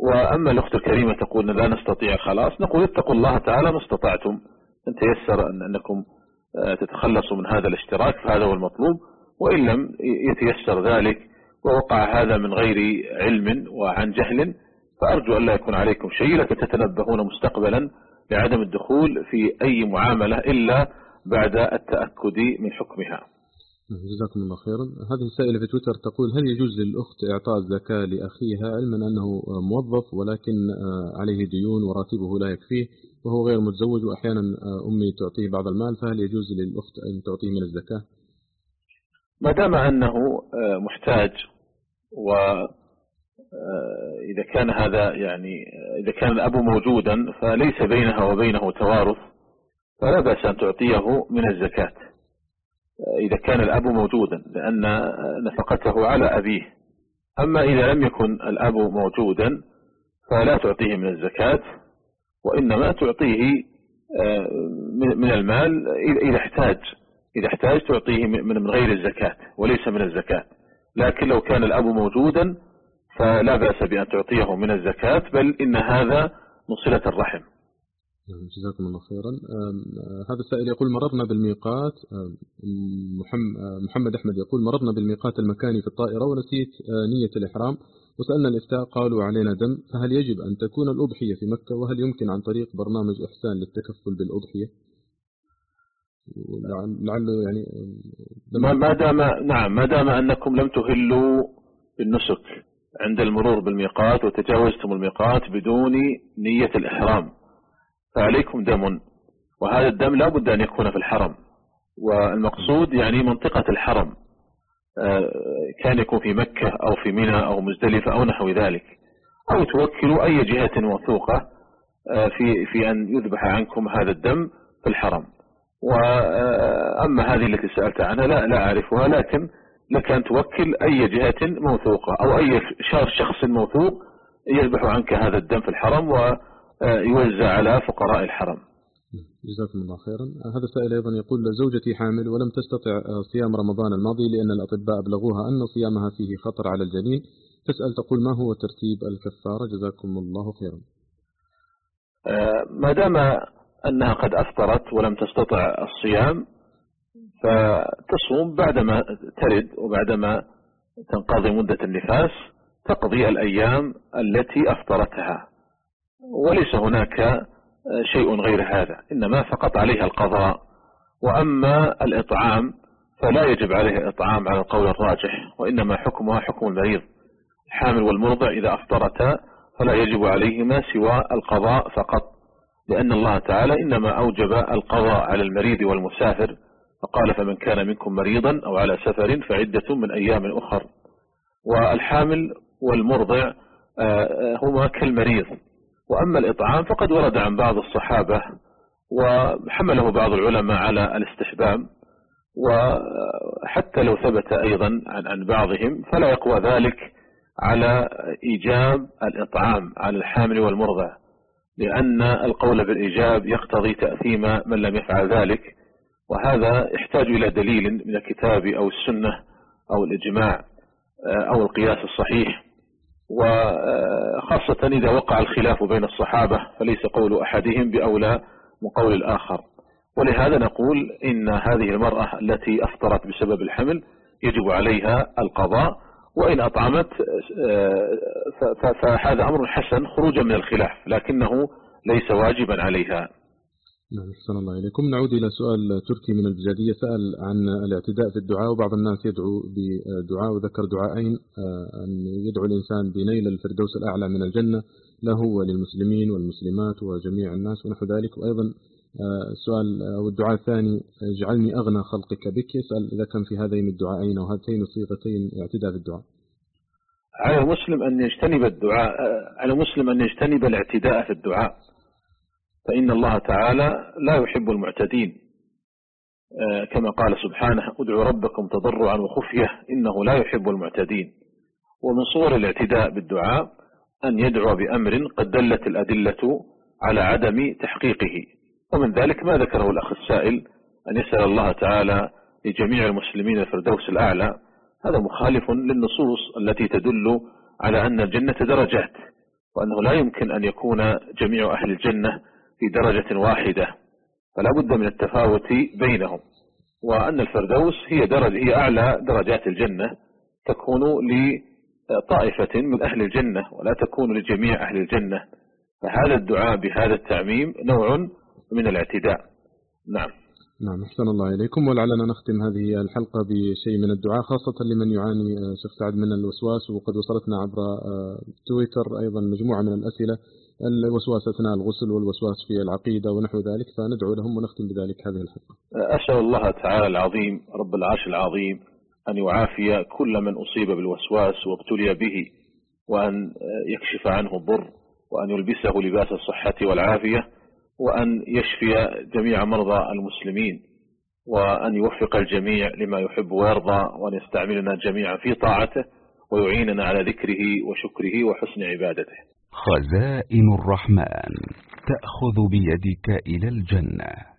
وأما الأخت الكريمة تقول لا نستطيع خلاص، نقول اتقوا الله تعالى ما استطعتم، أن تيسر أن أنكم تتخلصوا من هذا الاشتراك فهذا هو المطلوب، وإن لم يتيسر ذلك ووقع هذا من غير علم وعن جهل فأرجو أن لا يكون عليكم شيء، لكن تتنبهون مستقبلا لعدم الدخول في أي معاملة إلا بعد التأكد من حكمها. جزاكم الله خيرا. هذه السائلة في تويتر تقول هل يجوز للأخت إعطاء الزكاة لأخيها علما أنه موظف ولكن عليه ديون وراتبه لا يكفيه وهو غير متزوج وأحيانا أمي تعطيه بعض المال، فهل يجوز للأخت أن تعطيه من الزكاة؟ ما دام أنه محتاج، وإذا كان هذا يعني إذا كان الأب موجودا فليس بينها وبينه توارث فلا بأس أن تعطيه من الزكاة إذا كان الأب موجودا، لأن نفقته على أبيه. أما إذا لم يكن الأب موجودا فلا تعطيه من الزكاة، وإنما تعطيه من المال إذا احتاج إذا احتاج تعطيه من غير الزكاة وليس من الزكاة. لكن لو كان الأب موجودا فلا بأس بأن تعطيه من الزكاة، بل إن هذا من صلة الرحم. جزاكم الله خيرا. هذا السائل يقول مررنا بالميقات، محمد أحمد يقول مررنا بالميقات المكاني في الطائرة ونسيت نية الإحرام وسألنا الإفتاء قالوا علينا دم، فهل يجب أن تكون الأضحية في مكة؟ وهل يمكن عن طريق برنامج إحسان للتكفل بالأضحية؟ لعله يعني ما دام نعم ما دام أنكم لم تهلوا بالنسك عند المرور بالميقات وتجاوزتم الميقات بدون نية الإحرام فعليكم دم، وهذا الدم لا بد أن يكون في الحرم، والمقصود يعني منطقة الحرم كان يكون في مكة أو في منى أو مزدلفة أو نحو ذلك، أو توكلوا أي جهة موثوقة في في أن يذبح عنكم هذا الدم في الحرم. وأما هذه التي سألت عنها لا لا أعرفها، لكن لك أن توكل أي جهة موثوقة أو أي شخص موثوق يذبح عنك هذا الدم في الحرم ويوزع على فقراء الحرم. جزاكم الله خيرا. هذا السائل أيضا يقول زوجتي حامل ولم تستطع صيام رمضان الماضي لأن الأطباء أبلغوها أن صيامها فيه خطر على الجنين، تسأل تقول ما هو ترتيب الكفارة؟ جزاكم الله خيرا. ما دام أنها قد أفطرت ولم تستطع الصيام فتصوم بعدما ترد وبعدما تنقضي مدة النفاس تقضي الأيام التي أفطرتها، وليس هناك شيء غير هذا، إنما فقط عليها القضاء. وأما الإطعام فلا يجب عليها إطعام على القول الراجح، وإنما حكمها حكم المريض. الحامل والمرضع إذا أفطرتا فلا يجب عليهما سوى القضاء فقط، لأن الله تعالى إنما أوجب القضاء على المريض والمسافر، فقال فمن كان منكم مريضا أو على سفر فعدة من أيام أخر. والحامل والمرضع هما كالمريض. وأما الإطعام فقد ورد عن بعض الصحابة وحمله بعض العلماء على الاستحباب، وحتى لو ثبت أيضا عن عن بعضهم فلا يقوى ذلك على إيجاب الإطعام على الحامل والمرضع، لأن القول بالإيجاب يقتضي تأثيم من لم يفعل ذلك، وهذا يحتاج إلى دليل من الكتاب أو السنة أو الإجماع أو القياس الصحيح، وخاصة إذا وقع الخلاف بين الصحابة فليس قول أحدهم بأولى من قول الآخر. ولهذا نقول إن هذه المرأة التي أفطرت بسبب الحمل يجب عليها القضاء، وإن أطعمت فهذا أمر حسن خروجا من الخلاف، لكنه ليس واجبا عليها. نعم، أحسن الله إليكم. نعود إلى سؤال تركي من البجادية، سأل عن الاعتداء في الدعاء، وبعض الناس يدعو بدعاء وذكر دعائين، أن يدعو الإنسان بنيل الفردوس الأعلى من الجنة له وللمسلمين والمسلمات وجميع الناس ونحو ذلك، وأيضا السؤال أو الدعاء الثاني اجعلني أغنى خلقك بك. يسأل إذا كان في هذين الدعائين أو هاتين الصيغتين اعتداء في الدعاء. على المسلم أن يجتنب الدعاء على المسلم أن يجتنب الاعتداء في الدعاء، فإن الله تعالى لا يحب المعتدين، كما قال سبحانه ادعوا ربكم تضرعا وخفية إنه لا يحب المعتدين. ومن صور الاعتداء بالدعاء أن يدعو بأمر قد دلت الأدلة على عدم تحقيقه، ومن ذلك ما ذكره الأخ السائل أن يسأل الله تعالى لجميع المسلمين الفردوس الأعلى. هذا مخالف للنصوص التي تدل على أن الجنة درجات، وأنه لا يمكن أن يكون جميع أهل الجنة في درجة واحدة، فلا بد من التفاوت بينهم، وأن الفردوس هي درجة هي أعلى درجات الجنة، تكون لطائفة من أهل الجنة ولا تكون لجميع أهل الجنة، فهذا الدعاء بهذا التعميم نوع من الاعتداء. نعم. نعم، أحسن الله إليكم. ولعلنا نختم هذه الحلقة بشيء من الدعاء، خاصة لمن يعاني شيخ سعد من الوسواس، وقد وصلتنا عبر تويتر أيضا مجموعة من الأسئلة، الوسواس أثناء الغسل والوسواس في العقيدة ونحو ذلك، فندعو لهم ونختم بذلك هذه الحلقة. أسأل الله تعالى العظيم رب العرش العظيم أن يعافي كل من أصيب بالوسواس وابتلي به، وأن يكشف عنه الضر، وأن يلبسه لباس الصحة والعافية، وأن يشفي جميع مرضى المسلمين، وأن يوفق الجميع لما يحب ويرضى، وأن يستعملنا جميعا في طاعته، ويعيننا على ذكره وشكره وحسن عبادته. خزائن الرحمن تأخذ بيدك إلى الجنة.